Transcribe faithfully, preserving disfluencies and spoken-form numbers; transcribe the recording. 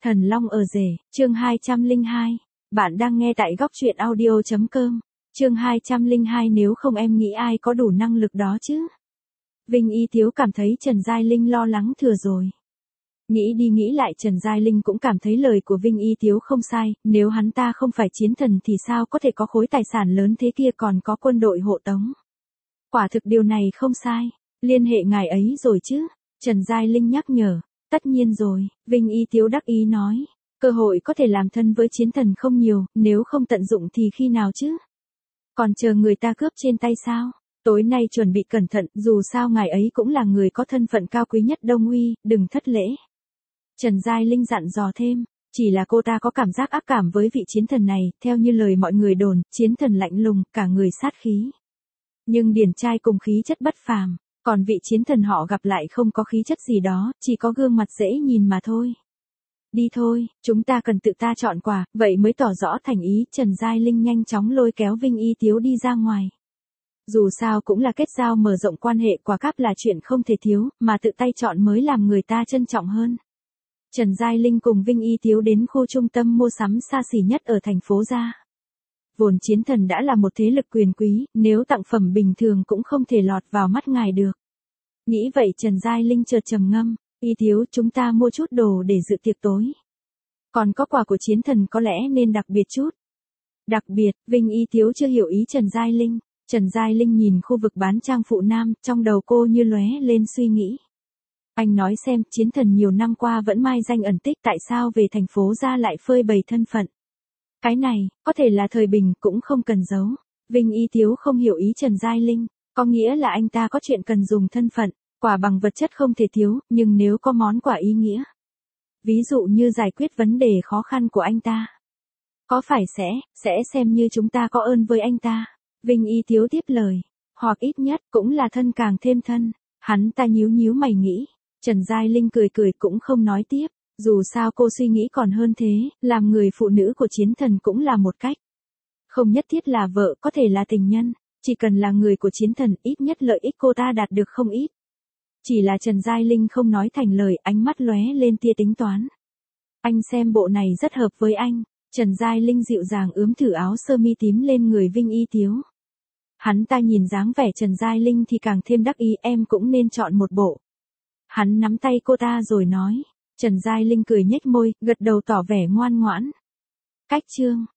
Thần Long ở rể, chương hai trăm lẻ hai. Bạn đang nghe tại góc truyện audio chấm com. Chương hai trăm lẻ hai nếu không em nghĩ ai có đủ năng lực đó chứ? Vinh Y Tiếu cảm thấy Trần Giai Linh lo lắng thừa rồi. Nghĩ đi nghĩ lại Trần Giai Linh cũng cảm thấy lời của Vinh Y Tiếu không sai, nếu hắn ta không phải chiến thần thì sao có thể có khối tài sản lớn thế kia còn có quân đội hộ tống. Quả thực điều này không sai, liên hệ ngài ấy rồi chứ? Trần Giai Linh nhắc nhở. Tất nhiên rồi, Vinh Y Tiếu đắc ý nói. Cơ hội có thể làm thân với chiến thần không nhiều, nếu không tận dụng thì khi nào chứ? Còn chờ người ta cướp trên tay sao? Tối nay chuẩn bị cẩn thận, dù sao ngài ấy cũng là người có thân phận cao quý nhất Đông Uy, đừng thất lễ. Trần Giai Linh dặn dò thêm, chỉ là cô ta có cảm giác ác cảm với vị chiến thần này, theo như lời mọi người đồn, chiến thần lạnh lùng, cả người sát khí. Nhưng điển trai cùng khí chất bất phàm. Còn vị chiến thần họ gặp lại không có khí chất gì đó, chỉ có gương mặt dễ nhìn mà thôi. Đi thôi, chúng ta cần tự ta chọn quà, vậy mới tỏ rõ thành ý. Trần Giai Linh nhanh chóng lôi kéo Vinh Y Tiếu đi ra ngoài. Dù sao cũng là kết giao mở rộng quan hệ, quà cáp là chuyện không thể thiếu, mà tự tay chọn mới làm người ta trân trọng hơn. Trần Giai Linh cùng Vinh Y Tiếu đến khu trung tâm mua sắm xa xỉ nhất ở thành phố Gia. Vốn chiến thần đã là một thế lực quyền quý, nếu tặng phẩm bình thường cũng không thể lọt vào mắt ngài được. Nghĩ vậy Trần Giai Linh chợt trầm ngâm, Y Tiếu chúng ta mua chút đồ để dự tiệc tối. Còn có quà của chiến thần có lẽ nên đặc biệt chút. Đặc biệt, Vinh Y Tiếu chưa hiểu ý Trần Giai Linh. Trần Giai Linh nhìn khu vực bán trang phụ nam, trong đầu cô như lóe lên suy nghĩ. Anh nói xem, chiến thần nhiều năm qua vẫn mai danh ẩn tích, tại sao về thành phố Gia lại phơi bày thân phận? Cái này, có thể là thời bình, cũng không cần giấu. Vinh Y Tiếu không hiểu ý Trần Giai Linh, có nghĩa là anh ta có chuyện cần dùng thân phận, quà bằng vật chất không thể thiếu, nhưng nếu có món quà ý nghĩa. Ví dụ như giải quyết vấn đề khó khăn của anh ta. Có phải sẽ, sẽ xem như chúng ta có ơn với anh ta. Vinh Y Tiếu tiếp lời, hoặc ít nhất cũng là thân càng thêm thân. Hắn ta nhíu nhíu mày nghĩ, Trần Giai Linh cười cười cũng không nói tiếp. Dù sao cô suy nghĩ còn hơn thế, làm người phụ nữ của chiến thần cũng là một cách. Không nhất thiết là vợ, có thể là tình nhân, chỉ cần là người của chiến thần, ít nhất lợi ích cô ta đạt được không ít. Chỉ là Trần Giai Linh không nói thành lời, ánh mắt lóe lên tia tính toán. Anh xem bộ này rất hợp với anh. Trần Giai Linh dịu dàng ướm thử áo sơ mi tím lên người Vinh Y Tiếu. Hắn ta nhìn dáng vẻ Trần Giai Linh thì càng thêm đắc ý, em cũng nên chọn một bộ. Hắn nắm tay cô ta rồi nói. Trần Giai Linh cười nhếch môi, gật đầu tỏ vẻ ngoan ngoãn. Cách chương,